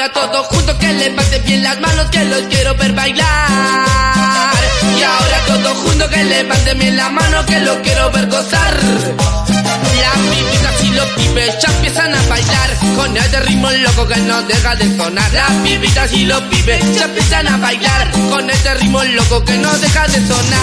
ahora todos juntos que levanten bien las manos que los quiero ver bailar. Y ahora todos juntos que levanten bien las manos que los quiero ver gozar. Las pibitas y los pibes ya empiezan a bailar con este ritmo loco que no deja de sonar. Las pibitas y los pibes ya empiezan a bailar con este ritmo loco que no deja de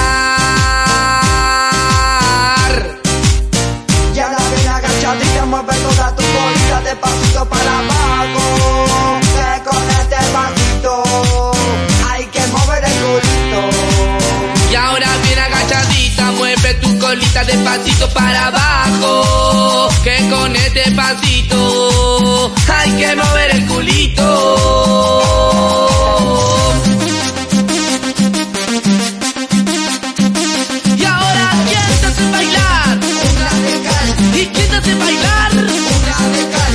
sonar. Y ahora ven agachadita, mueve toda tu bolita de pasito para abajo, que con este pasito hay que mover el culito. Y ahora bien agachadita, mueve tu colita de pasito para abajo, que con este pasito hay que mover el culito. Y ahora, ¿quién te hace bailar? Un radical, ¿Y quién te hace bailar? un radical.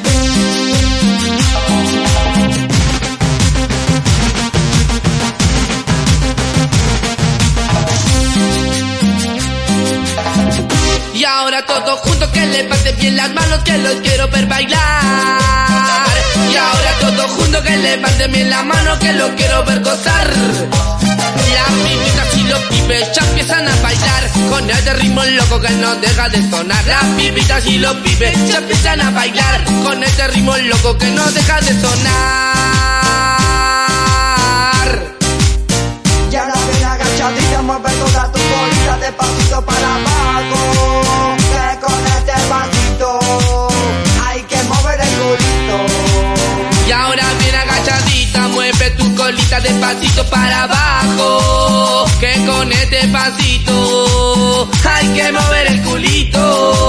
Y ahora todos juntos que levanten bien las manos que los quiero ver bailar. Y ahora todos juntos que levanten bien las manos que los quiero ver gozar. Las pibitas y los pibes ya empiezan a bailar con este ritmo loco que no deja de sonar. Las pibitas y los pibes ya empiezan a bailar con este ritmo loco que no deja de sonar. Y ahora ven agachadita, mueve toda tu bolita de pasito para abajo, que con este pasito hay que mover el culito. Y ahora bien agachadita, mueve tu colita de pasito para abajo, que con este pasito hay que mover el culito.